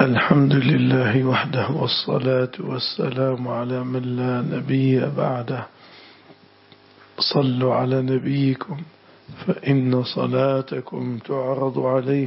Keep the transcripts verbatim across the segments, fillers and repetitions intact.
الحمد لله وحده والصلاة والسلام على من لا نبي بعده. صلوا على نبيكم فإن صلاتكم تعرض عليه.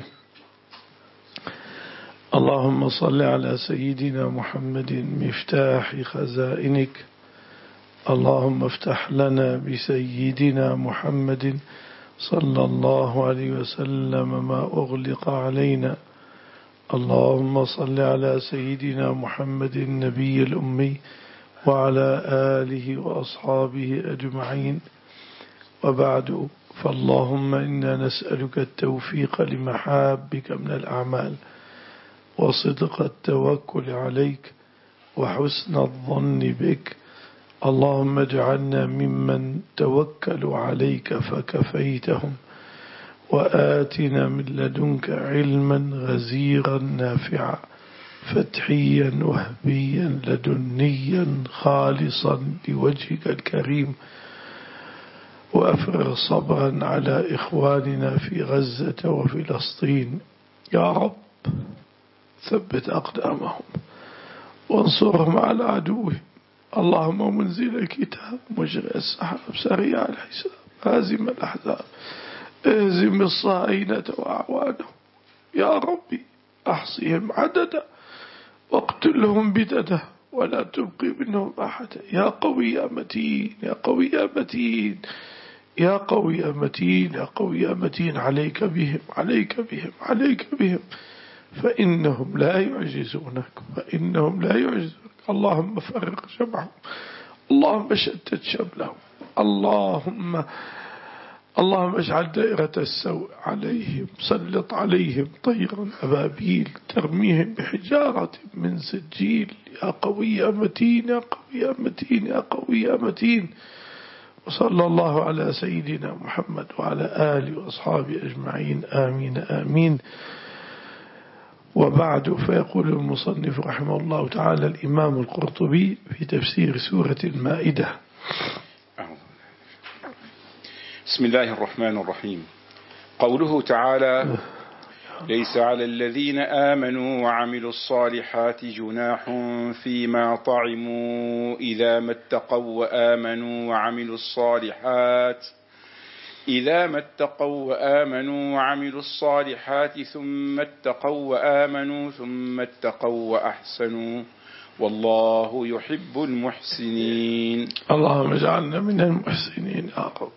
اللهم صل على سيدنا محمد مفتاح خزائنك. اللهم افتح لنا بسيدنا محمد صلى الله عليه وسلم ما أغلق علينا. اللهم صل على سيدنا محمد النبي الأمي وعلى آله وأصحابه أجمعين، وبعد، فاللهم إنا نسألك التوفيق لمحابك من الأعمال وصدق التوكل عليك وحسن الظن بك. اللهم اجعلنا ممن توكلوا عليك فكفيتهم، وآتنا من لدنك علما غزيرا نافعا فتحيا وهبيا لدنيا خالصا لوجهك الكريم، وأفرغ صبرا على إخواننا في غزة وفلسطين يا رب. ثبت أقدامهم وانصرهم على عدوهم. اللهم منزل الكتاب مجري السحاب سريع الحساب هازم الأحزاب اهزم الصهاينة وأعوانهم يا ربي. أحصهم عددا واقتلهم بددا ولا تبقي منهم أحدا. يا قوي يا متين يا قوي يا متين يا قوي يا متين يا قوي يا متين. عليك بهم عليك بهم عليك بهم فإنهم لا يعجزونك فإنهم لا يعجزونك. اللهم فرق جمعهم، اللهم شتت شملهم، اللهم اللهم اجعل دائرة السوء عليهم. سلط عليهم طيرا أبابيل ترميهم بحجارة من سجيل. يا قوي يا متين يا قوي يا متين يا قوي يا متين. وصلى الله على سيدنا محمد وعلى آله وأصحابه أجمعين. آمين آمين. وبعد، فيقول المصنف رحمه الله تعالى الإمام القرطبي في تفسير سورة المائدة: بسم الله الرحمن الرحيم. قوله تعالى: ليس على الذين آمنوا وعملوا الصالحات جناح فيما طعموا إذا ما اتقوا وآمنوا وعملوا الصالحات إذا ما اتقوا وآمنوا وعملوا الصالحات ثم اتقوا وآمنوا ثم اتقوا وأحسنوا والله يحب المحسنين. اللهم اجعلنا من المحسنين يا رب.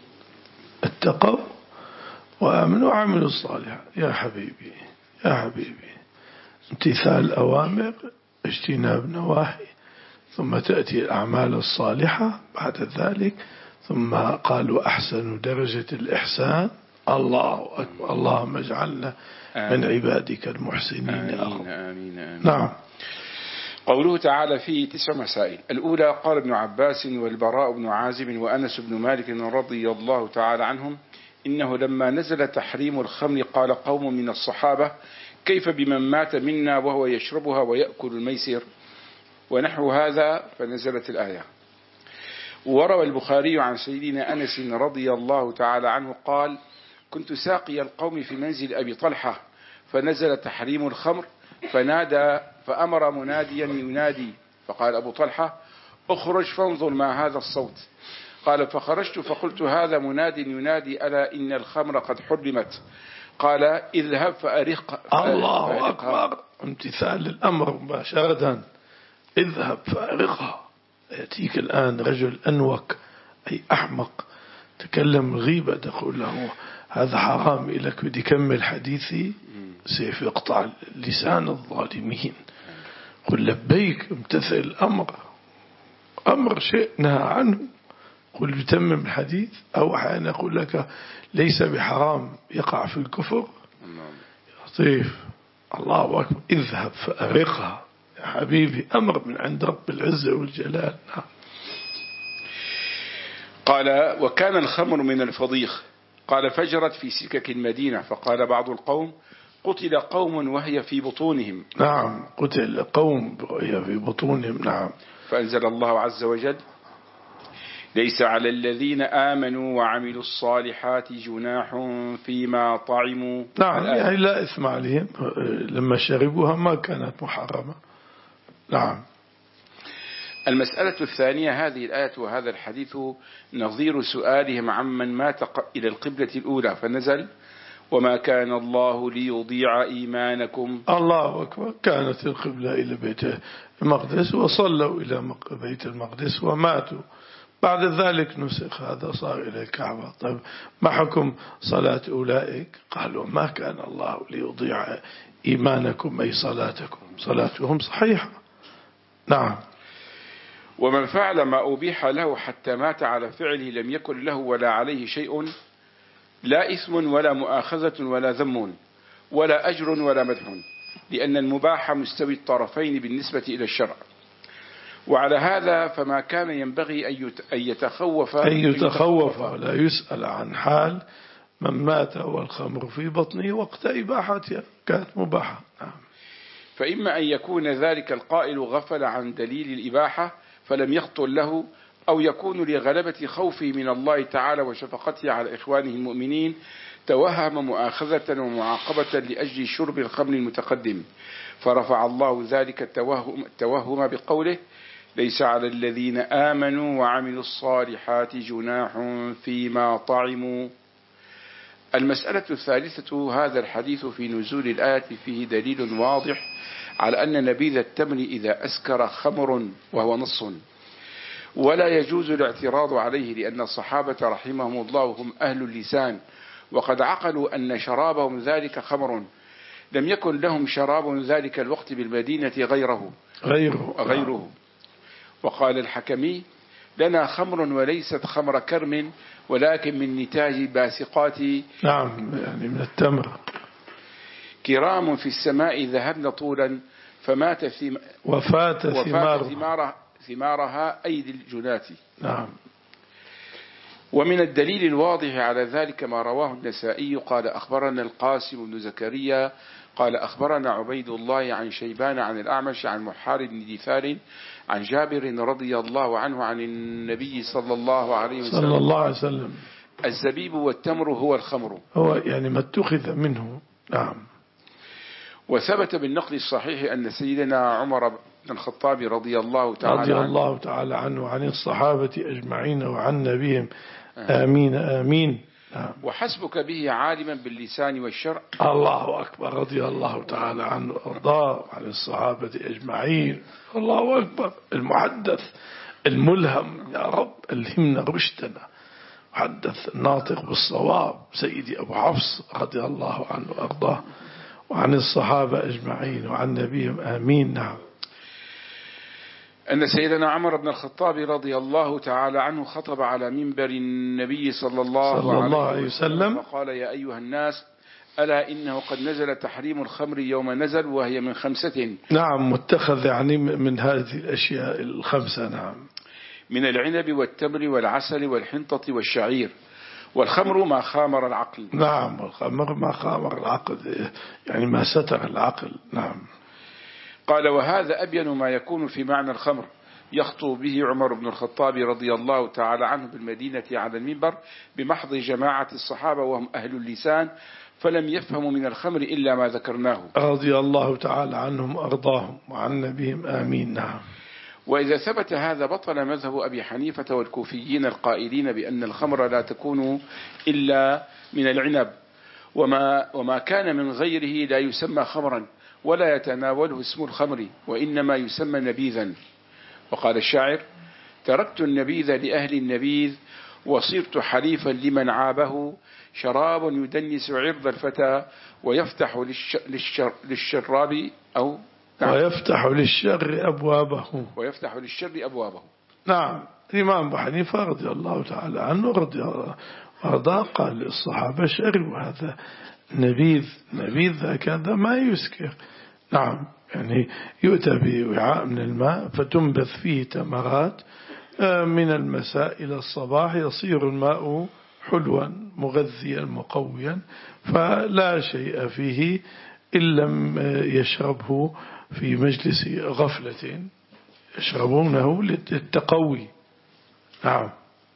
اتقوا وآمنوا وعملوا الصالحات. يا حبيبي يا حبيبي، امتثال أوامر، اجتناب نواهي، ثم تأتي الأعمال الصالحة بعد ذلك، ثم قالوا أحسنوا درجة الإحسان. الله أكبر. اللهم اجعلنا من عبادك المحسنين يا رب. آمين آمين. نعم. قوله تعالى فيه تسع مسائل. الأولى: قال ابن عباس والبراء بن عازب وأنس بن مالك رضي الله تعالى عنهم إنه لما نزل تحريم الخمر قال قوم من الصحابة: كيف بمن مات منا وهو يشربها ويأكل الميسر ونحو هذا، فنزلت الآية. وروى البخاري عن سيدنا أنس رضي الله تعالى عنه قال: كنت ساقي القوم في منزل أبي طلحة فنزل تحريم الخمر فنادى فأمر مناديا ينادي فقال أبو طلحة: اخرج فانظر ما هذا الصوت. قال: فخرجت فقلت: هذا مناد ينادي ألا إن الخمر قد حرمت. قال: اذهب فأرق. الله أكبر. امتثال الأمر مباشرة. اذهب فأرقها. يأتيك الآن رجل أنوك أي أحمق تكلم غيبة تقول له هذا حرام إليك، بدي كمل حديثي سيف يقطع لسان الظالمين. قل لبيك، امتثل الأمر. أمر شيء نهى عنه قل بتمم الحديث. أو أحيانا أقول لك ليس بحرام يقع في الكفر. لطيف. الله أكبر. اذهب فأرقها. يا حبيبي أمر من عند رب العزة والجلال. نعم. قال: وكان الخمر من الفضيخ. قال: فجرت في سكك المدينة. فقال بعض القوم: قتل قوم وهي في بطونهم. نعم، قتل قوم وهي في بطونهم. نعم. فأنزل الله عز وجل: ليس على الذين آمنوا وعملوا الصالحات جناح فيما طعموا. نعم يعني لا إثم عليهم لما شربوها ما كانت محرمة. نعم. المسألة الثانية، هذه الآية وهذا الحديث نظير سؤالهم عمن مات إلى القبلة الأولى فنزل وما كان الله ليضيع إيمانكم. الله أكبر. كانت القبلة إلى بيت المقدس وصلوا إلى بيت المقدس وماتوا، بعد ذلك نسخ هذا صار إلى الكعبة. طيب ما حكم صلاة أولئك؟ قالوا ما كان الله ليضيع إيمانكم أي صلاتكم، صلاتهم صحيحة. نعم. ومن فعل ما أبيح له حتى مات على فعله لم يكن له ولا عليه شيء، لا إثم ولا مؤاخذة ولا ذم ولا أجر ولا مدح، لأن المباح مستوي الطرفين بالنسبة إلى الشرع. وعلى هذا فما كان ينبغي أن يتخوف أن يتخوف ولا يسأل عن حال من مات والخمر في بطنه وقت إباحتها كانت مباحة. فإما أن يكون ذلك القائل غفل عن دليل الإباحة فلم يخطر له، أو يكون لغلبة خوفه من الله تعالى وشفقته على إخوانه المؤمنين توهم مؤاخذة ومعاقبة لأجل شرب الخمر المتقدم، فرفع الله ذلك التوهم, التوهم بقوله ليس على الذين آمنوا وعملوا الصالحات جناح فيما طعموا. المسألة الثالثة، هذا الحديث في نزول الآية فيه دليل واضح على أن نبيذ التمر إذا أسكر خمر وهو نص، ولا يجوز الاعتراض عليه، لأن الصحابة رحمهم الله هم أهل اللسان وقد عقلوا أن شرابهم ذلك خمر، لم يكن لهم شراب ذلك الوقت بالمدينة غيره غيره, غيره. وقال الحكمي لنا خمر وليست خمر كرم ولكن من نتاج باسقات. نعم يعني من التمر. كرام في السماء ذهبن طولا فمات ثم وفات, وفات ثمار ثمارها, ثمارها أيدي الجنات. نعم. ومن الدليل الواضح على ذلك ما رواه النسائي قال أخبرنا القاسم بن زكريا قال أخبرنا عبيد الله عن شيبان عن الأعمش عن محار بن دثار عن جابر رضي الله عنه عن النبي صلى الله عليه وسلم صلى الله عليه وسلم الزبيب والتمر هو الخمر، هو يعني ما اتخذ منه. نعم. وثبت بالنقل الصحيح أن سيدنا عمر بن الخطاب رضي الله تعالى رضي عنه الله تعالى عنه وعن الصحابة أجمعين وعن نبيهم آمين آمين. نعم. وحسبك به عالما باللسان والشرع. الله أكبر. رضي الله تعالى عنه وأرضاه عن الصحابة أجمعين. الله أكبر. المحدث الملهم يا رب ألهمنا رشدنا، محدث الناطق بالصواب سيدي أبو حفص رضي الله عنه وأرضاه وعن الصحابة أجمعين وعن نبيهم آمين. نعم. أن سيدنا عمر بن الخطاب رضي الله تعالى عنه خطب على منبر النبي صلى الله, صلى الله عليه وسلم وقال يا أيها الناس ألا إنه قد نزل تحريم الخمر يوم نزل وهي من خمسة. نعم. متخذ يعني من هذه الأشياء الخمسة. نعم. من العنب والتمر والعسل والحنطة والشعير، والخمر ما خامر العقل. نعم. والخمر ما خامر العقل يعني ما ستر العقل. نعم. قال وهذا أبين ما يكون في معنى الخمر، يخطو به عمر بن الخطاب رضي الله تعالى عنه بالمدينة على المنبر بمحض جماعة الصحابة وهم أهل اللسان، فلم يفهموا من الخمر إلا ما ذكرناه رضي الله تعالى عنهم أرضاهم وعن نبيهم آمين. نعم. وإذا ثبت هذا بطل مذهب أبي حنيفة والكوفيين القائلين بأن الخمر لا تكون إلا من العنب، وما, وما كان من غيره لا يسمى خمرا ولا يتناوله اسم الخمر وإنما يسمى نبيذا. وقال الشاعر تركت النبيذ لأهل النبيذ وصرت حليفا لمن عابه، شراب يدنس عرض الفتى ويفتح للش... للشر... للشراب أو نعم. ويفتح للشر أبوابه ويفتح للشر أبوابه. نعم. الإمام أبو حنيفة رضي الله تعالى عنه رضي الله عنه قال للصحابة شربوا هذا نبيذ. نبيذ هكذا ما يسكر. نعم. يعني يؤتى بوعاء من الماء فتنبث فيه تمرات من المساء إلى الصباح، يصير الماء حلوا مغذيا مقويا، فلا شيء فيه إن لم يشربه في مجلس غفلة، يشربونه للتقوي. نعم.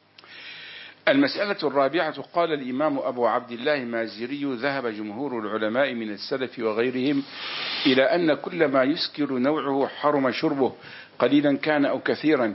المسألة الرابعة قال الإمام أبو عبد الله مازري ذهب جمهور العلماء من السلف وغيرهم إلى أن كل ما يسكر نوعه حرم شربه قليلا كان أو كثيرا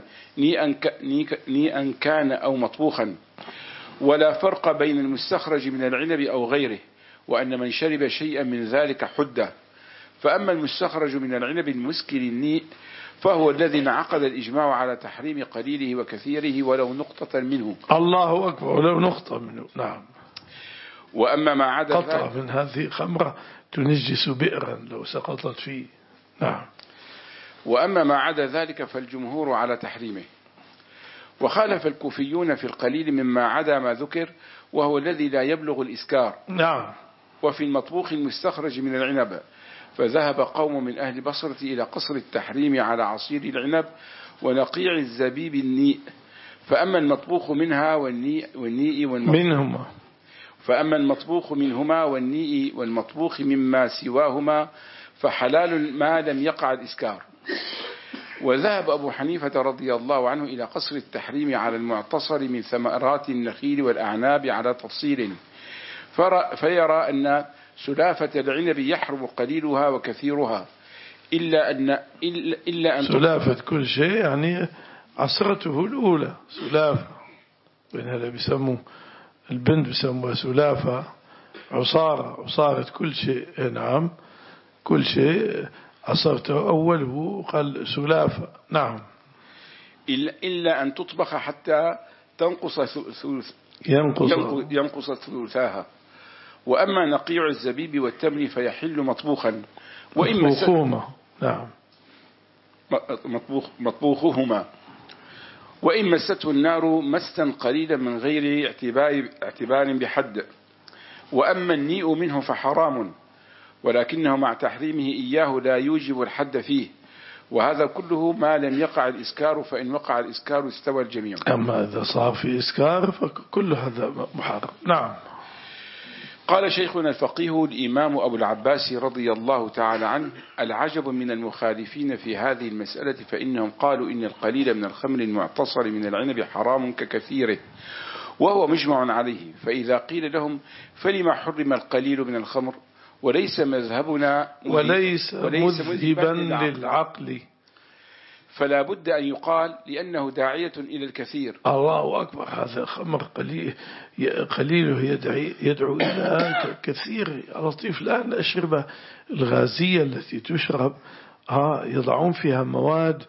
نيئا كان أو مطبوخا، ولا فرق بين المستخرج من العنب أو غيره، وأن من شرب شيئا من ذلك حده. فأما المستخرج من العنب المسكر النيء فهو الذي انعقد الإجماع على تحريم قليله وكثيره ولو نقطة منه. الله أكبر، ولو نقطة منه. نعم. وأما ما عدا قطرة من هذه خمرة تنجس بئرا لو سقطت فيه. نعم. وأما ما عدا ذلك فالجمهور على تحريمه. وخالف الكوفيون في القليل مما عدا ما ذكر وهو الذي لا يبلغ الإسكار. نعم. وفي المطبوخ المستخرج من العنب فذهب قوم من أهل بصرة إلى قصر التحريم على عصير العنب ونقيع الزبيب النيء. فأما المطبوخ منها والنيء والنيء منهما فأما المطبوخ منهما والنيء والمطبوخ مما سواهما فحلال ما لم يقع الإسكار. وذهب أبو حنيفة رضي الله عنه إلى قصر التحريم على المعتصر من ثمرات النخيل والأعناب على تفصيل، فيرى أن سلافة العنب يحرم قليلها وكثيرها إلا أن إلا, إلا أن سلافة كل شيء يعني عصرته الأولى سلافة، وإن هذا بيسموه البنت بيسموها سلافة، عصارة عصارة كل شيء. نعم. كل شيء عصرته أوله قال سلافة. نعم. إلا, إلا أن تطبخ حتى تنقص ثلث ينقص, ينقص ثلثاها. وأما نقيع الزبيب والتمر فيحل مطبوخا وإما مطبوخهما. نعم. مطبوخ مطبوخهما وإن مسته النار مسا قليلا من غير اعتبار, اعتبار بحد. وأما النيء منه فحرام ولكنه مع تحريمه إياه لا يوجب الحد فيه، وهذا كله ما لم يقع الإسكار، فإن وقع الإسكار استوى الجميع. أما إذا صار في إسكار فكل هذا محرم. نعم. قال شيخنا الفقيه الإمام أبو العباس رضي الله تعالى عنه: العجب من المخالفين في هذه المسألة فإنهم قالوا إن القليل من الخمر المعتصر من العنب حرام ككثيره وهو مجمع عليه، فإذا قيل لهم فلما حرم القليل من الخمر وليس مذهبنا وليس, وليس مذهبا للعقل فلا بد أن يقال لأنه داعية إلى الكثير. الله أكبر، هذا خمر قليل قليله يدعي يدعو إلى كثير. لطيف. الآن الأشربة الغازية التي تشرب ها يضعون فيها مواد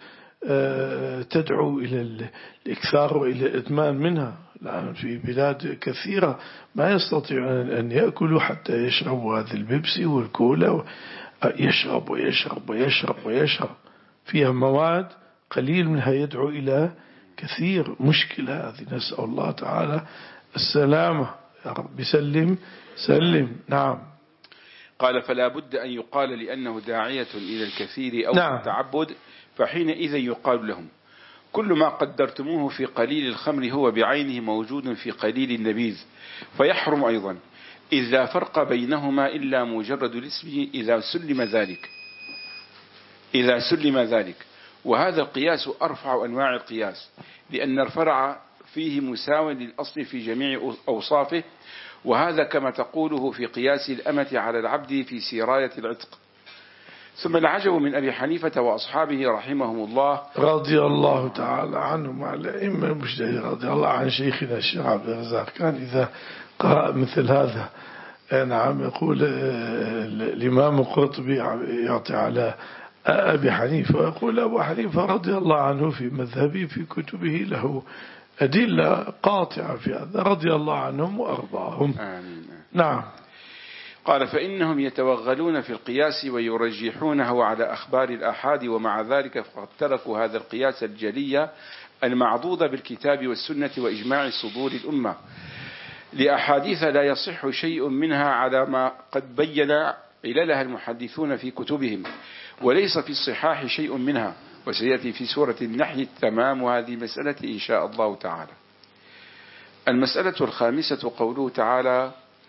تدعو إلى الإكثار وإلى الإدمان منها. الآن في بلاد كثيرة ما يستطيعون أن يأكلوا حتى يشربوا هذه البيبسي والكولا، يشرب ويشرب ويشرب ويشرب فيها مواد قليل منها يدعو إلى كثير. مشكلة هذه، نسأل الله تعالى السلامة. يا رب سلم سلم. نعم. قال فلا بد أن يقال لأنه داعية إلى الكثير أو نعم. التعبد، فحينئذ يقال لهم كل ما قدرتموه في قليل الخمر هو بعينه موجود في قليل النبيذ فيحرم أيضا، إذ لا فرق بينهما إلا مجرد الاسم إذا سلم ذلك إذا سلم ذلك وهذا القياس أرفع أنواع القياس، لأن الفرع فيه مساو للأصل في جميع أوصافه، وهذا كما تقوله في قياس الأمة على العبد في سراية العتق. ثم العجب من أبي حنيفة وأصحابه رحمهم الله رضي الله تعالى عنهم وعلى الأئمة المجتهدين رضي الله عن شيخنا الشيخ عبد الرزاق، كان إذا قرأ مثل هذا نعم يقول الإمام القرطبي يعطي على أبي حنيفة ويقول أبو حنيفة رضي الله عنه في مذهبه في كتبه له أدلة قاطعة في هذا رضي الله عنهم وأرضاهم. آمين. نعم. قال فإنهم يتوغلون في القياس ويرجحونه على أخبار الآحاد، ومع ذلك فقد تركوا هذا القياس الجلي المعضوض بالكتاب والسنة وإجماع صدور الأمة لأحاديث لا يصح شيء منها على ما قد بين عللها المحدثون في كتبهم، وليس في الصحاح شيء منها، وسيأتي في سورة النحل تمام هذه المسألة إن شاء الله تعالى. المسألة الخامسة قوله تعالى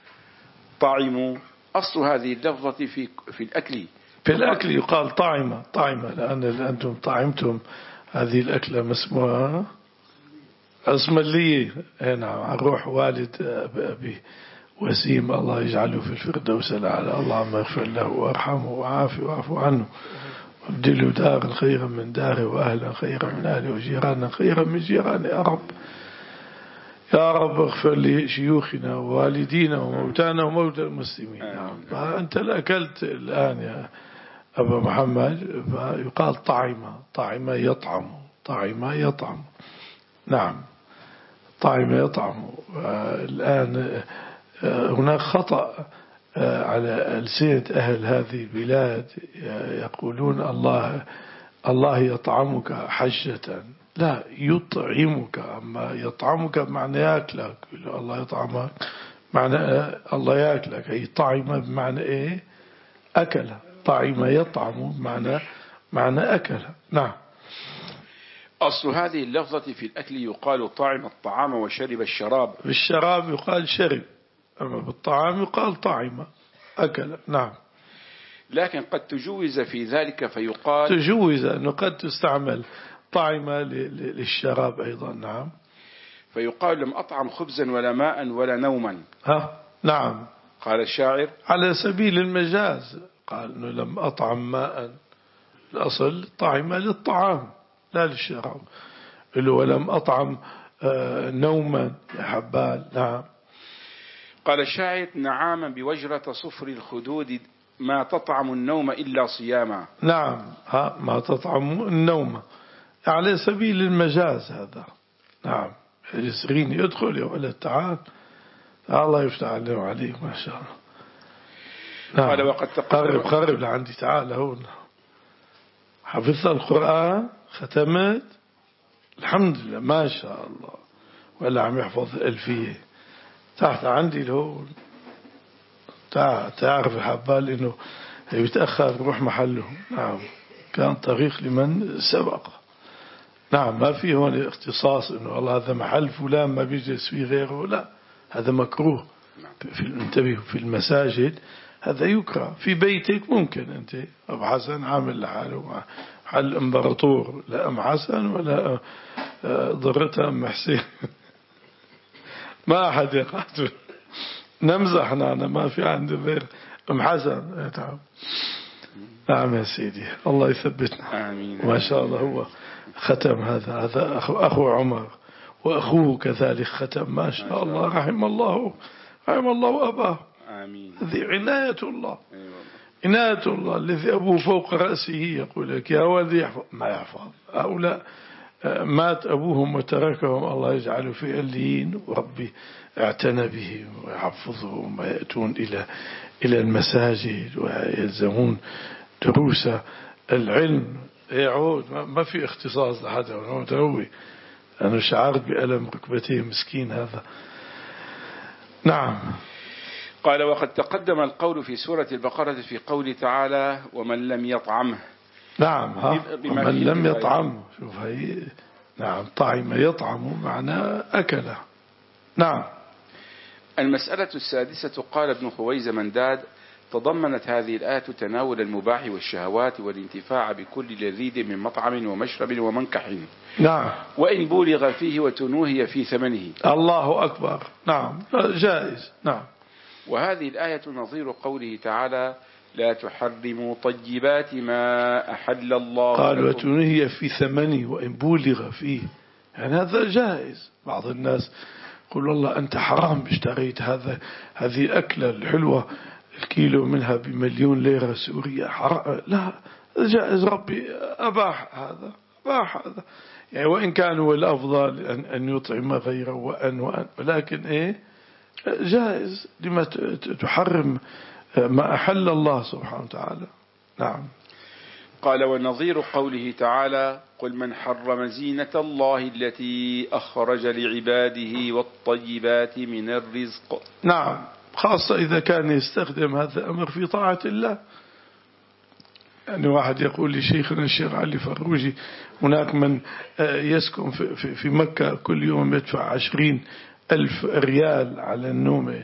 طعموا، أصل هذه اللفظة في في الأكل في الأكل يقال طعمة طعمة، لأن أنتم طعمتم هذه الأكلة ما اسمها اسماعيلية هنا نروح والد أبي وسيم الله يجعله في الفردوس الأعلى، اللهم اغفر له وارحمه وعافه واعفو عنه وابدله دارا خيرا من داره وأهلا خيرا من أهله وجيرانا خيرا من جيرانه. يا رب يا رب اغفر لشيوخنا ووالدينا وموتانا وموتى المسلمين. أنت أكلت الآن يا أبا محمد، يقال طعم طعم يطعم طعم يطعم نعم طعم يطعم. الآن هناك خطأ على ألسنة أهل هذه البلاد، يقولون الله الله يطعمك حجة، لا يطعمك، أما يطعمك بمعنى يأكلك. الله يطعمك معنى الله يأكلك، أي طعم بمعنى إيه؟ أكل. طعم يطعم بمعنى معنى أكل. نعم. أصل هذه اللفظة في الأكل يقال طعم الطعام وشرب الشراب. بالشراب يقال شرب، أما بالطعام يقال طعم أكل. نعم. لكن قد تجوز في ذلك فيقال تجوز أنه قد تستعمل طعم للشراب أيضا. نعم. فيقال لم أطعم خبزا ولا ماء ولا نوما. ها نعم. قال الشاعر على سبيل المجاز، قال أنه لم أطعم ماء، الأصل طعم للطعام لا للشراب، اللي هو لم أطعم نوما يا حبال. نعم. قال الشاعر نعاما بوجرة صفر الخدود ما تطعم النوم إلا صياما. نعم. ها ما تطعم النوم على سبيل المجاز هذا. نعم. يسرين يدخل يا ولد تعال، الله يفتح عليه وعليك ما شاء الله. نعم. قال وقد قرب قرب لعندي تعال هون. حفظت القرآن ختمت الحمد لله ما شاء الله، ولا عم يحفظ الألفية تحت عندي لهون. تعرف حبال إنه يتأخر روح محله. نعم. كان طريق لمن سبق. نعم. ما في هون اختصاص إنه والله هذا محل فلان ما بيجلس فيه غيره، لا هذا مكروه. في انتبه في المساجد هذا يكره، في بيتك ممكن أنت أبو حسن عامل لحاله حل امبراطور، لا أم حسن ولا ضرتها أم حسين ما أحد يقاتل، نمزح أنا ما في عندي غير أم حسن. نعم يا سيدي الله يثبتنا. آمين. ما شاء الله هو ختم هذا هذا أخو, أخو عمر وأخوه كذلك ختم ما شاء الله. رحم الله رحم الله أباه. آمين. هذه عناية الله. عناية الله الذي أبوه فوق رأسه يقول لك يا ولدي يحفظ ما يحفظ. هؤلاء مات أبوهم وتركهم، الله يجعله في عليين، وربي اعتنى بهم ويحفظهم ويأتون إلى إلى المساجد ويلزمون دروس العلم. يعود ما في اختصاص لحد هو تروي. أنا شعرت بألم ركبتيه مسكين هذا. نعم. قال وقد تقدم القول في سورة البقرة في قول تعالى ومن لم يطعمه. نعم. ها ومن لم يطعمه شوف هي. نعم. طعم يطعم معناه أكله. نعم. المسألة السادسة قال ابن خويز منداد تضمنت هذه الآية تناول المباح والشهوات والانتفاع بكل لذيذ من مطعم ومشرب ومنكح. نعم. وإن بولغ فيه وتنوهي في ثمنه. الله أكبر. نعم جائز. نعم. وهذه الآية نظير قوله تعالى لا تحرموا طيبات ما أحل الله. قال وتنوهي في ثمنه وإن بولغ فيه، يعني هذا جائز. بعض الناس يقول والله أنت حرام اشتريت هذا هذه الأكلة الحلوة الكيلو منها بمليون ليرة سورية حرام. لا جائز، ربي أباح هذا أباح هذا يعني، وإن كان هو الأفضل أن أن يطعم غيره وأن وأن ولكن إيه جائز. لما تحرم ما أحل الله سبحانه وتعالى. نعم. قال ونظير قوله تعالى قل من حرم زينة الله التي أخرج لعباده والطيبات من الرزق. نعم. خاصة إذا كان يستخدم هذا الأمر في طاعة الله. يعني واحد يقول لي شيخنا الشيخ علي فروجي هناك من يسكن في مكة كل يوم يدفع عشرين ألف ريال على النوم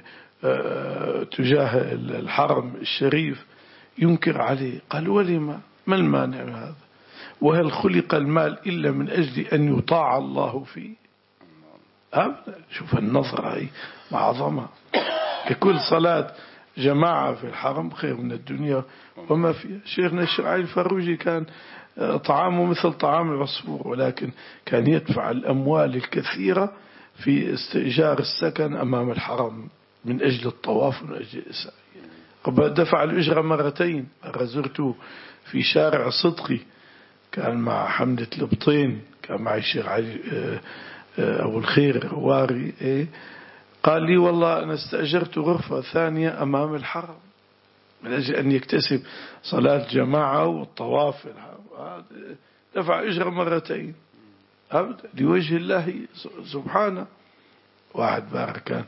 تجاه الحرم الشريف، ينكر عليه. قال ولما ما المانع هذا؟ وهل خلق المال إلا من أجل أن يطاع الله فيه؟ أبدا. شوف النظرة هي معظمة. كل صلاة جماعة في الحرم خير من الدنيا وما فيها. شيخنا الشرعي الفاروجي كان طعامه مثل طعام العصفور، ولكن كان يدفع الأموال الكثيرة في استئجار السكن أمام الحرم من أجل الطواف ومن أجل السعي. دفع الأجرة مرتين. مرة زرته في شارع صدقي كان مع حمدة البطين، كان معي الشيخ علي أبو الخير الواري، قال لي والله أنا استأجرت غرفة ثانية أمام الحرم من أجل أن يكتسب صلاة جماعة والطواف. دفع أجرة مرتين أبدا لوجه الله سبحانه. واحد بارك كان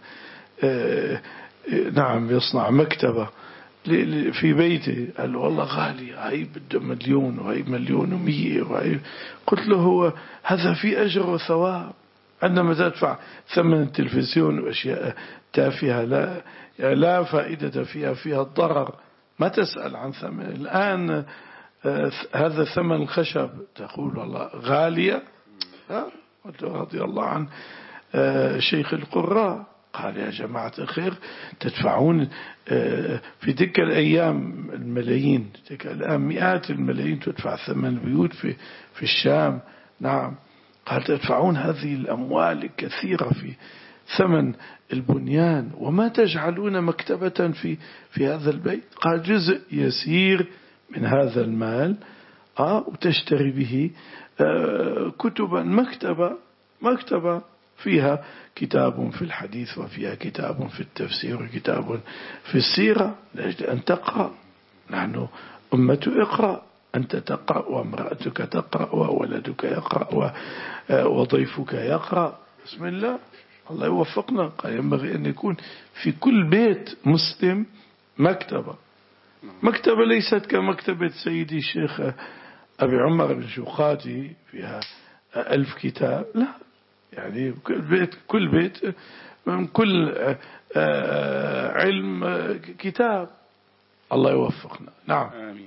نعم يصنع مكتبة في بيته، قال له والله غالية هاي بده مليون وهي مليون ومية وهي. قلت له هو هذا في أجر وثواب، عندما تدفع ثمن التلفزيون وأشياء تافهة لا لا فائدة فيها، فيها الضرر، ما تسأل عن ثمن. الآن هذا ثمن الخشب تقول والله غالية. رضي الله عن شيخ القراء قال يا جماعة الخير تدفعون في تلك الأيام الملايين، تلك الآن مئات الملايين تدفع ثمن البيوت في في الشام. نعم قال تدفعون هذه الأموال الكثيرة في ثمن البنيان وما تجعلون مكتبة في في هذا البيت. قال جزء يسير من هذا المال آه وتشتري به آه كتبا، مكتبة مكتبة فيها كتاب في الحديث وفيها كتاب في التفسير وكتاب في السيرة لأجل أن تقرأ. نحن أمة اقرأ، أنت تقرأ وامرأتك تقرأ وولدك يقرأ وضيفك يقرأ. بسم الله، الله يوفقنا. قال ينبغي أن يكون في كل بيت مسلم مكتبة. مكتبة ليست كمكتبة سيدي الشيخ أبي عمر بن شوقاتي فيها ألف كتاب، لا، يعني كل بيت كل بيت من كل علم كتاب. الله يوفقنا. نعم آمين.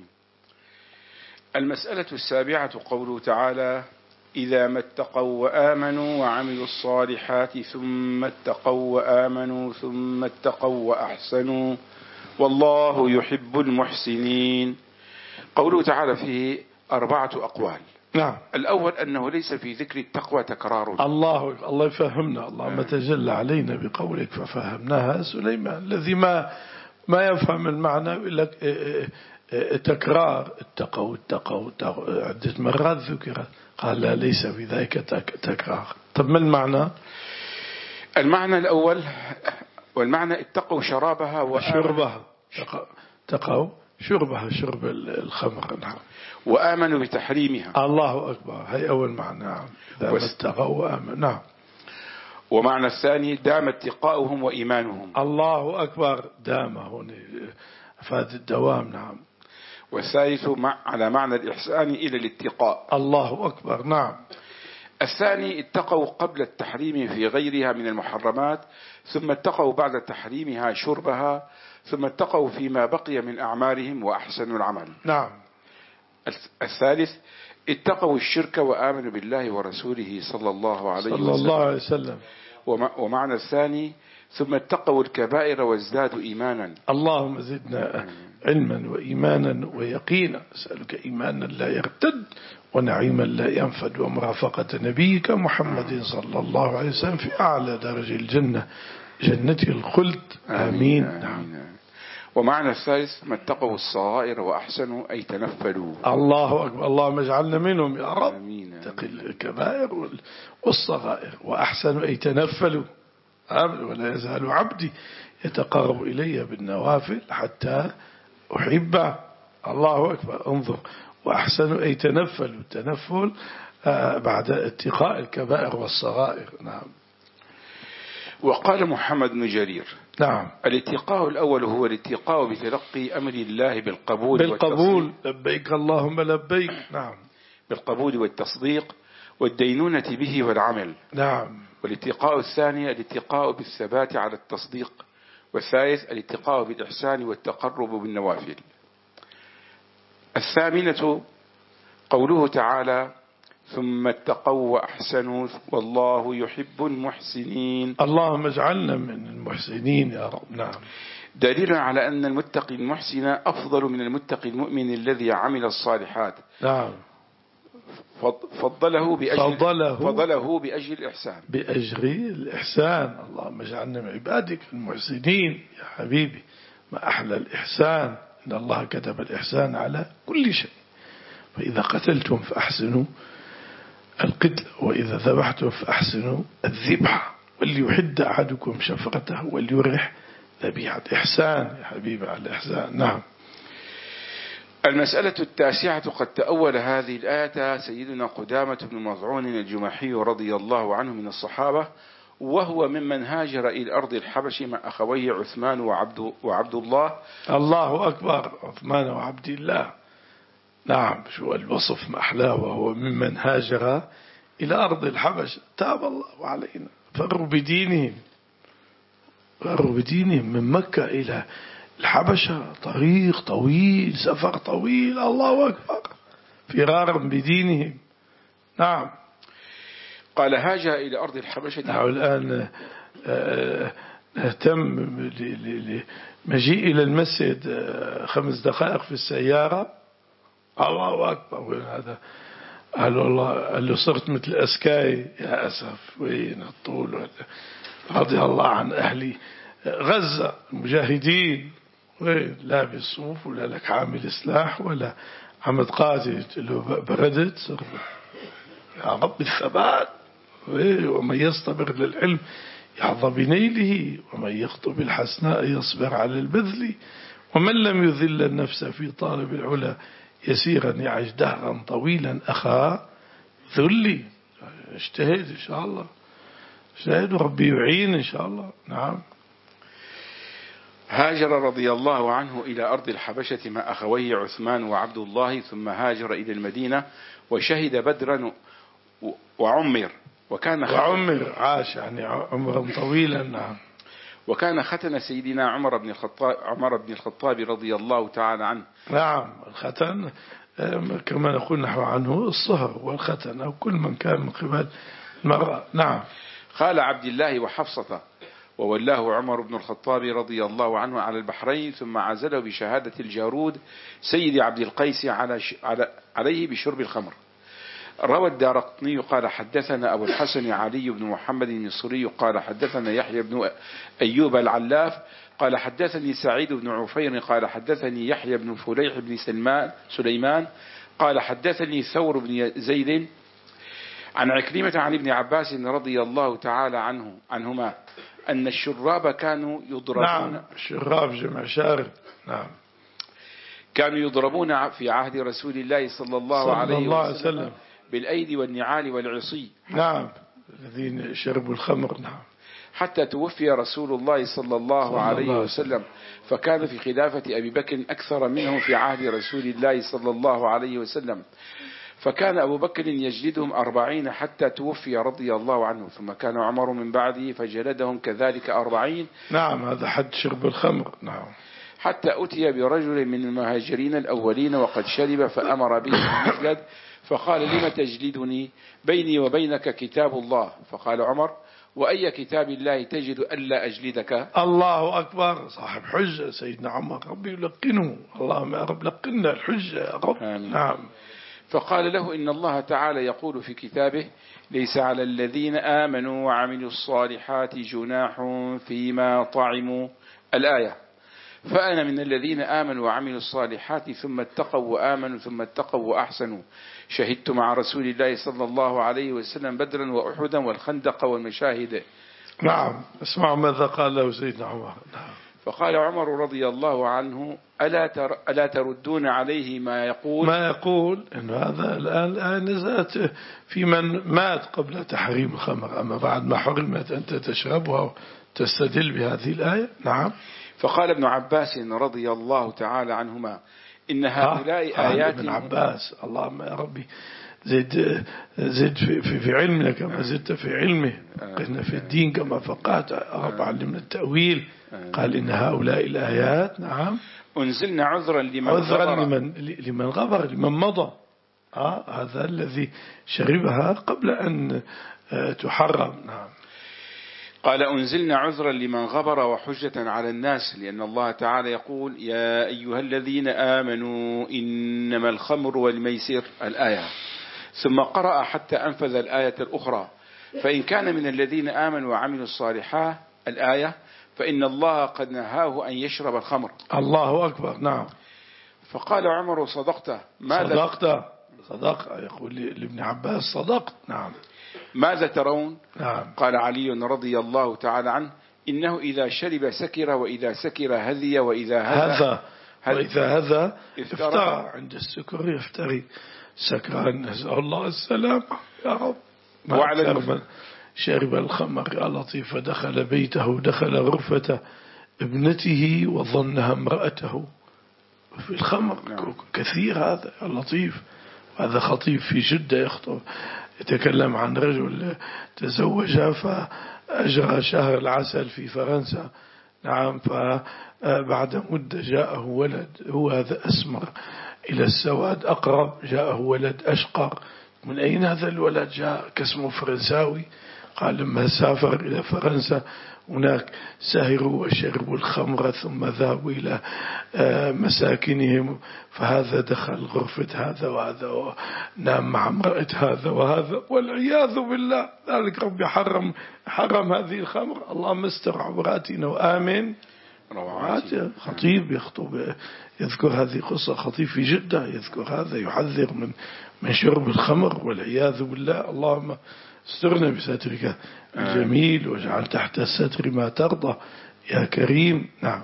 المسألة السابعة قوله تعالى إذا ما اتقوا وآمنوا وعملوا الصالحات ثم اتقوا وآمنوا ثم اتقوا وأحسنوا والله يحب المحسنين. قوله تعالى فيه أربعة أقوال. نعم. الأول أنه ليس في ذكر التقوى تكرار. الله الله يفهمنا، اللهم تجلى علينا بقولك ففهمناها. سليمان الذي ما ما يفهم المعنى يقول لك تكرار، اتقوا اتقوا عدة مرات ذكرت، قال لا ليس في ذلك تكرار. طب ما المعنى؟ المعنى الأول والمعنى اتقوا شرابها وشربها، اتقوا شربها شرب الخمر. نعم. وآمنوا بتحريمها. الله أكبر، هي أول معنى. نعم. دام اتقوا وآمنوا. نعم. ومعنى الثاني دام اتقاؤهم وإيمانهم. الله أكبر، دام هنا فاد الدوام. نعم. والثالث مع على معنى الإحسان إلى الاتقاء. الله أكبر. نعم. الثاني اتقوا قبل التحريم في غيرها من المحرمات، ثم اتقوا بعد تحريمها شربها، ثم اتقوا فيما بقي من أعمالهم وأحسنوا العمل. نعم. الثالث اتقوا الشرك وآمنوا بالله ورسوله صلى الله عليه وسلم, صلى الله عليه وسلم. ومعنى الثاني ثم اتقوا الكبائر وازدادوا إيمانا. اللهم زدنا علما وإيمانا ويقينا، أسألك إيمانا لا يرتد ونعيما لا ينفد ومرافقة نبيك محمد صلى الله عليه وسلم في أعلى درجة الجنة، جنة الخلد. آمين, آمين. نعم. ومعنى الثالث ما اتقوا الصغائر وأحسنوا أي تنفلوا. الله أكبر، اللهم اجعلنا منهم يا رب. آمين. اتقوا الكبائر والصغائر وأحسنوا أي تنفلوا. ولا يزال عبدي يتقرب إلي بالنوافل حتى أحبه. الله أكبر. انظر، وأحسنوا أي تنفلوا، التنفل بعد اتقاء الكبائر والصغائر. نعم. وقال محمد بن جرير نعم الاتقاء الأول هو الاتقاء بتلقي أمر الله بالقبول بالقبول لبيك اللهم لبيك. نعم. بالقبول والتصديق والدينونة به والعمل. نعم. والاتقاء الثاني الاتقاء بالثبات على التصديق، والثالث الاتقاء بالإحسان والتقرب بالنوافل. الثامنة قوله تعالى ثم اتقوا وأحسنوا والله يحب المحسنين. اللهم اجعلنا من المحسنين يا رب. نعم. دليل على أن المتقي المحسن أفضل من المتقي المؤمن الذي عمل الصالحات. نعم. فضله بأجل فضله, فضله بأجل الإحسان بأجر الإحسان. اللهم اجعلنا من عبادك المحسنين يا حبيبي. ما أحلى الإحسان، إن الله كتب الإحسان على كل شيء. فإذا قتلتم فأحسنوا القتل، وإذا ذبحتم فأحسنوا الذبح، وليحد أحدكم شفرته وليرح ذبيحة. إحسان يا حبيبي على الإحسان. نعم. المسألة التاسعة. قد تأول هذه الآية سيدنا قدامة بن مظعون الجمحي رضي الله عنه من الصحابة، وهو ممن هاجر إلى أرض الحبش مع أخويه عثمان وعبد, وعبد الله. الله أكبر. عثمان وعبد الله. نعم. شو الوصف ما أحلاه. وهو ممن هاجر إلى أرض الحبش. تاب الله علينا. فروا بدينهم فروا بدينهم من مكة إلى الحبشة. طريق طويل، سفر طويل. الله أكبر. فرارا بدينهم. نعم. قال هاجر إلى أرض الحبشة. نعم. الآن نهتم لمجيء إلى المسجد خمس دقائق في السيارة. الله أكبر. وين هذا؟ قال والله، قال له صرت مثل أسكاي. يا أسف. وين الطول. رضي الله عن أهل غزة المجاهدين. وين لابس صوف ولا لك عامل سلاح ولا عم تقاتل. له بردت. صرت يا رب الثبات. ومن يصطبر للعلم يحظى بنيله، ومن يخطب الحسناء يصبر على البذل، ومن لم يذل النفس في طالب العلا يسيرا يعش دهرا طويلا أخا ذلي. اجتهد إن شاء الله. اجتهد وربي يعين إن شاء الله. نعم. هاجر رضي الله عنه إلى أرض الحبشة مع أخويه عثمان وعبد الله، ثم هاجر إلى المدينة وشهد بدرا وعمر وكان وعمر عاش يعني عمرا طويلا. نعم. وكان ختن سيدنا عمر بن الخطاب عمر بن الخطاب رضي الله تعالى عنه. نعم. الختن كما نقول نحو عنه الصهر والختن، أو كل من كان من قبل المرأة. نعم. خال عبد الله وحفصة، وولاه عمر بن الخطاب رضي الله عنه على البحرين، ثم عزله بشهادة الجارود سيد عبد القيس على على عليه بشرب الخمر. روى الدارقطني قال حدثنا أبو الحسن علي بن محمد المصري قال حدثنا يحيى بن أيوب العلاف قال حدثني سعيد بن عفير قال حدثني يحيى بن فليح بن سلمان سليمان قال حدثني ثور بن زيد عن عكرمة عن ابن عباس رضي الله تعالى عنه عنهما أن الشراب كانوا يضربون. نعم. الشراب جمع شارب. نعم. كانوا يضربون في عهد رسول الله صلى الله, صلى عليه الله عليه وسلم, وسلم بالأيدي والنعال والعصي. نعم. الذين شربوا الخمر. نعم. حتى توفي رسول الله صلى الله صلى عليه الله وسلم، فكان في خلافة أبي بكر أكثر منه في عهد رسول الله صلى الله عليه وسلم، فكان أبو بكر يجلدهم أربعين حتى توفي رضي الله عنه، ثم كان عمر من بعده فجلدهم كذلك أربعين. نعم. هذا حد شرب الخمر. نعم. حتى أتي برجل من المهاجرين الأولين وقد شرب فأمر به المجلد، فقال لم تجلدني؟ بيني وبينك كتاب الله. فقال عمر وأي كتاب الله تجد ألا أجلدك؟ الله أكبر. صاحب حجة سيدنا عمر. ربي يلقنه. اللهم يا رب لقنا الحجة يا رب. آمين. نعم. فقال له إن الله تعالى يقول في كتابه ليس على الذين آمنوا وعملوا الصالحات جناح فيما طعموا الآية. فأنا من الذين آمنوا وعملوا الصالحات ثم اتقوا وآمنوا ثم اتقوا وأحسنوا. شهدت مع رسول الله صلى الله عليه وسلم بدرا وأحدا والخندق والمشاهد. نعم. اسمعوا ماذا قال له سيدنا عمر. نعم. فقال عمر رضي الله عنه ألا, تر ألا تردون عليه ما يقول ما يقول إنه هذا الآن الآن نزلت في من مات قبل تحريم الخمر، أما بعد ما حرمت أنت تشربها وتستدل بهذه الآية. نعم. فقال ابن عباس رضي الله تعالى عنهما إن هؤلاء آه آيات. ابن عباس اللهم يا ربي زد زد في, في, في علمنا كما زدت في علمه، قلنا في الدين كما فقهت، رب علمنا التأويل. قال إن هؤلاء الآيات نعم أنزلنا عذرا لمن عذرا غبر لمن, لمن غبر لمن مضى. آه هذا الذي شربها قبل أن تحرم. نعم. قال أنزلنا عذرا لمن غبر وحجة على الناس، لأن الله تعالى يقول يا أيها الذين آمنوا إنما الخمر والميسر الآية، ثم قرأ حتى أنفذ الآية الأخرى، فإن كان من الذين آمنوا وعملوا الصالحات الآية فإن الله قد نهاه أن يشرب الخمر. الله أكبر. نعم. فقال عمر صدقت. ماذا صدقت صدق يقول لابن عباس صدقت. نعم. ماذا ترون؟ نعم. قال علي رضي الله تعالى عنه إنه إذا شرب سكر، وإذا سكر هذي، وإذا هذا وإذا هذا افترى. عند السكر يفتري سكران، نسأل الله السلام يا رب. وعلى شرب الخمر يا لطيف، فدخل بيته، دخل غرفة ابنته وظنها امرأته في الخمر. نعم. كثير هذا يا لطيف. هذا خطيب في جدة يخطب، يتكلم عن رجل تزوج فأجرى شهر العسل في فرنسا. نعم. فبعد مدة جاءه ولد، هو هذا أسمر إلى السواد أقرب، جاءه ولد أشقر. من أين هذا الولد جاء؟ كاسمه فرنساوي. قال لما سافر إلى فرنسا هناك سهروا وشربوا الخمر ثم ذهبوا إلى مساكنهم، فهذا دخل غرفة هذا وهذا نام مع امرأة هذا وهذا، والعياذ بالله. ذلك ربي حرم حرم هذه الخمر. اللهم استر عوراتنا وآمن روعاتنا. خطيب يخطب يذكر هذه قصة، خطيب في جدة يذكر هذا، يحذر من من شرب الخمر والعياذ بالله. اللهم استرنا بسترك الجميل واجعل تحت الستر ما ترضى يا كريم. نعم.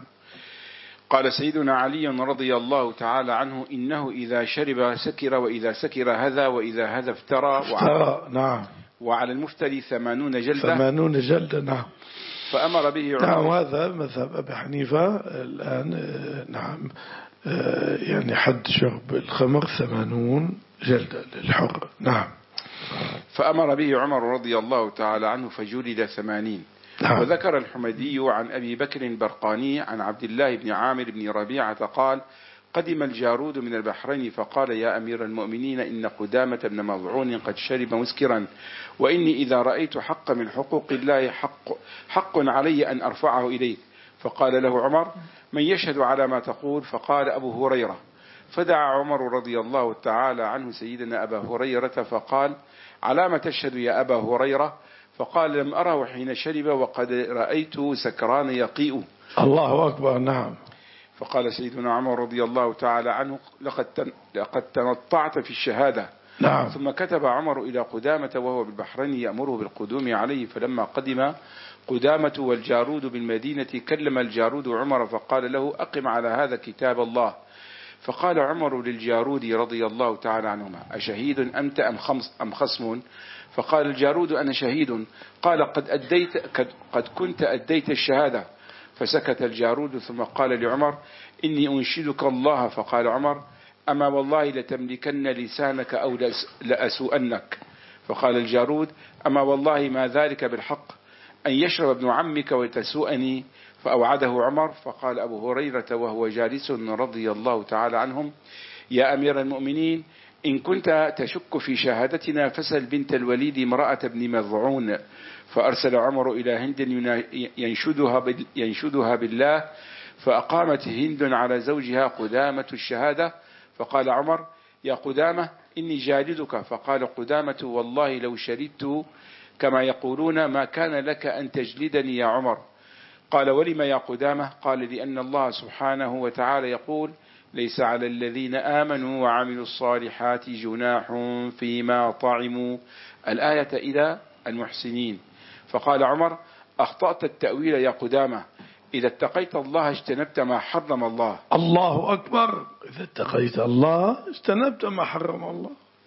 قال سيدنا علي رضي الله تعالى عنه إنه إذا شرب سكر، وإذا سكر هذا، وإذا هذا افترى, افترى. نعم. وعلى المفتري ثمانون جلدة. ثمانون جلدة. نعم. فأمر به عمر. نعم. هذا مذهب أبي حنيفة الآن. نعم. يعني حد شرب الخمر ثمانون جلدة للحر. نعم. فأمر به عمر رضي الله تعالى عنه فجلد ثمانين. نعم. وذكر الحمدي عن أبي بكر البرقاني عن عبد الله بن عامر بن ربيعة قال قدم الجارود من البحرين فقال يا أمير المؤمنين إن قدامة بن مضعون قد شرب مسكرا، وإني إذا رأيت حق من حقوق الله حق, حق علي أن أرفعه إليك. فقال له عمر من يشهد على ما تقول؟ فقال أبو هريرة. فدعا عمر رضي الله تعالى عنه سيدنا أبا هريرة فقال على ما تشهد يا أبا هريرة؟ فقال لم أره حين شرب وقد رأيته سكران يقيء. الله أكبر. نعم. فقال سيدنا عمر رضي الله تعالى عنه لقد لقد تنطعت في الشهادة. نعم. ثم كتب عمر إلى قدامة وهو بالبحرين يأمره بالقدوم عليه، فلما قدم قدامة والجارود بالمدينة كلم الجارود عمر فقال له أقم على هذا كتاب الله. فقال عمر للجارود رضي الله تعالى عنهما أشهيد أنت أم, أم خصم؟ فقال الجارود أنا شهيد. قال قد, أديت قد كنت أديت الشهادة. فسكت الجارود ثم قال لعمر إني أنشدك الله. فقال عمر أما والله لتملكن لسانك أو لأسوأنك. فقال الجارود أما والله ما ذلك بالحق أن يشرب ابن عمك وتسوءني. فأوعده عمر. فقال أبو هريرة وهو جالس رضي الله تعالى عنهم يا أمير المؤمنين إن كنت تشك في شهادتنا فسل بنت الوليد امرأة ابن مضعون. فأرسل عمر إلى هند ينشدها, ينشدها بالله، فأقامت هند على زوجها قدامة الشهادة. فقال عمر يا قدامة إني جالدك. فقال قدامة والله لو شردت كما يقولون ما كان لك أن تجلدني يا عمر. قال ولم يا قدامة؟ قال لأن الله سبحانه وتعالى يقول ليس على الذين آمنوا وعملوا الصالحات جناح فيما طعموا الآية إلى المحسنين. فقال عمر أخطأت التأويل يا قدامة، إذا اتقيت الله اجتنبت ما حرم الله. الله أكبر. إذا اتقيت الله اجتنبت ما حرم الله.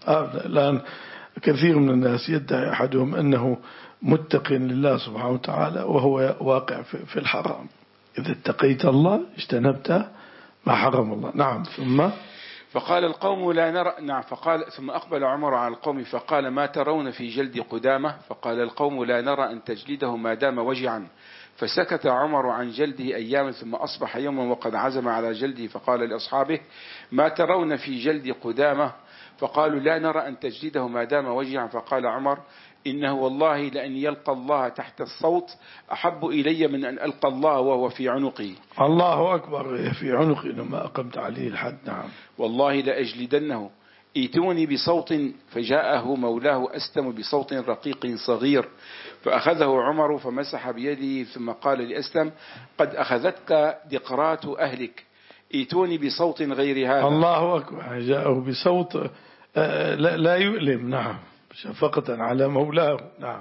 الآن كثير من الناس يدعي أحدهم أنه متق لله سبحانه وتعالى وهو واقع في الحرام. إذا اتقيت الله اجتنبت ما حرم الله. نعم. ثم فقال القوم لا نرى. نعم. فقال ثم أقبل عمر على القوم فقال ما ترون في جلد قدامة؟ فقال القوم لا نرى أن تجلده ما دام وجعا. فسكت عمر عن جلده أياما ثم أصبح يوما وقد عزم على جلده. فقال لأصحابه ما ترون في جلد قدامة؟ فقالوا لا نرى أن تجلده ما دام وجعا. فقال عمر إنه والله لأن يلقى الله تحت الصوت أحب إلي من أن ألقى الله وهو في عنقي. الله أكبر، في عنقي لما أقمت عليه الحد. نعم. والله لأجلدنه. ائتوني بصوت. فجاءه مولاه أستم بصوت رقيق صغير، فأخذه عمر فمسح بيده ثم قال لأستم قد أخذتك دقرات أهلك، ائتوني بصوت غير هذا. الله أكبر، جاءه بصوت لا يؤلم. نعم، شفقة على مولاه. نعم.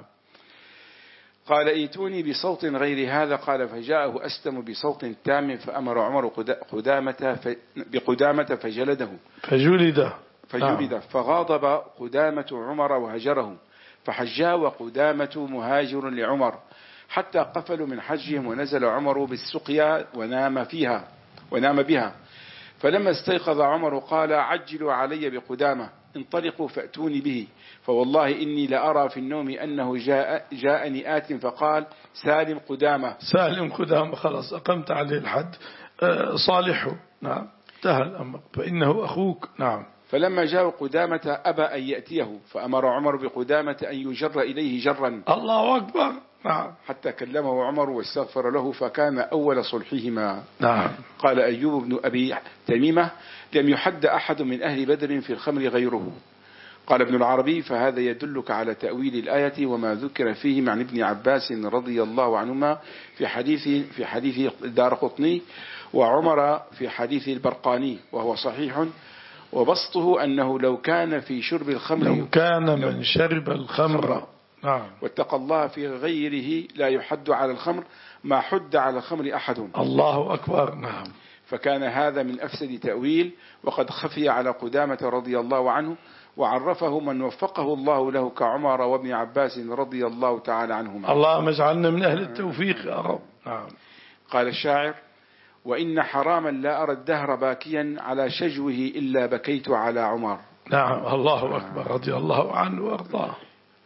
قال ائتوني بصوت غير هذا. قال فجاءه أستم بصوت تام، فأمر عمر قدامة بقدامة فجلده فجلد فجلد فغاضب قدامة عمر وهجره، فحجا وقدامة مهاجر لعمر حتى قفلوا من حجهم، ونزل عمر بالسقيا ونام فيها ونام بها. فلما استيقظ عمر قال عجلوا علي بقدامة، انطلقوا فأتوني به، فوالله إني لأرى في النوم أنه جاء جاءني آت فقال سالم قدامة. سالم قدامة، خلاص أقمت عليه الحد. صالحه. نعم، انتهى الأمر، فإنه أخوك. نعم. فلما جاء قدامة أبى أن يأتيه، فأمر عمر بقدامة أن يجر إليه جرا. الله أكبر. نعم. حتى كلمه عمر واستغفر له، فكان أول صلحهما. نعم. قال أيوب بن أبي تميمة لم يحد أحد من أهل بدر في الخمر غيره. قال ابن العربي فهذا يدلك على تأويل الآية وما ذكر فيه عن ابن عباس رضي الله عنهما في حديث في حديث الدارقطني، وعمر في حديث البرقاني، وهو صحيح. وبسطه أنه لو كان في شرب الخمر لو كان من شرب الخمر نعم واتقى الله في غيره لا يحد على الخمر ما حد على الخمر أحد. الله أكبر. نعم. فكان هذا من أفسد تأويل، وقد خفي على قدامة رضي الله عنه، وعرفه من وفقه الله له كعمر وابن عباس رضي الله تعالى عنهما. اللهم اجعلنا من أهل التوفيق يا رب. نعم. قال الشاعر وإن حراما لا أرى الدهر باكيا على شجوه إلا بكيت على عمر. نعم. الله أكبر، رضي الله عنه وارضاه.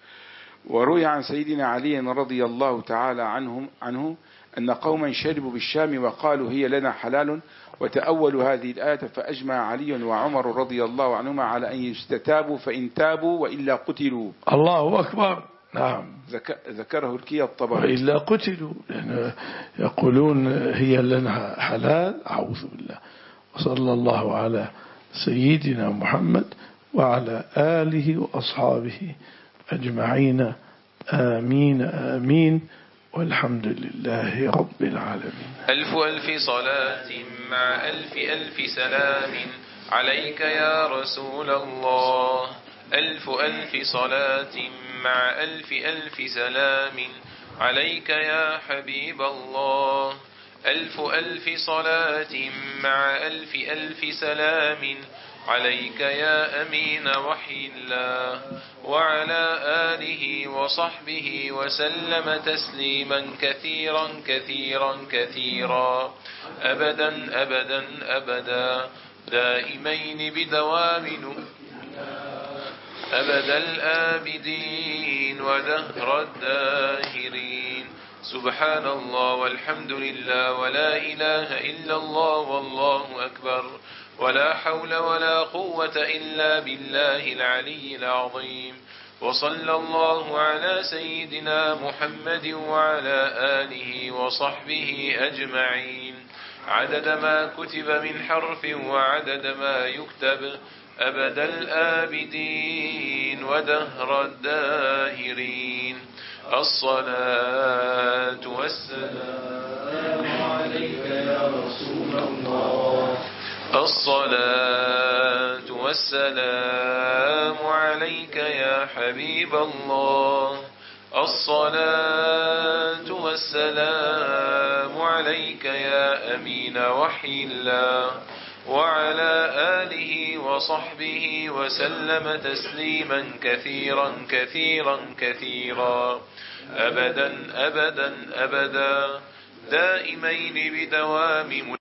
وروي عن سيدنا علي رضي الله تعالى عنهم عنه أن قوما شربوا بالشام وقالوا هي لنا حلال، وتأولوا هذه الآية، فأجمع علي وعمر رضي الله عنهما على أن يستتابوا فإن تابوا وإلا قتلوا. الله أكبر. نعم. ذكره الكي الطبري. وإلا قتلوا، يعني يقولون هي لنا حلال. أعوذ بالله. وصلى الله على سيدنا محمد وعلى آله وأصحابه أجمعين. آمين آمين، والحمد لله رب العالمين. ألف ألف صلاة مع ألف ألف سلام عليك يا رسول الله. ألف ألف صلاة مع ألف ألف سلام عليك يا حبيب الله. ألف ألف صلاة مع ألف ألف سلام عليك يا أمين وحي الله، وعلى آله وصحبه وسلم تسليما كثيرا كثيرا كثيرا أبدا أبدا أبدا دائمين بدوام أبد الآبدين ودهر الداهرين. سبحان الله والحمد لله ولا إله إلا الله والله أكبر، ولا حول ولا قوة إلا بالله العلي العظيم. وصلى الله على سيدنا محمد وعلى آله وصحبه أجمعين، عدد ما كتب من حرف وعدد ما يكتب، أبد الآبدين ودهر الداهرين. الصلاة والسلام عليك يا رسول الله. الصلاة والسلام عليك يا حبيب الله. الصلاة والسلام عليك يا أمين وحي الله، وعلى آله وصحبه وسلم تسليما كثيرا كثيرا كثيرا أبدا أبدا أبدا دائمين بدوام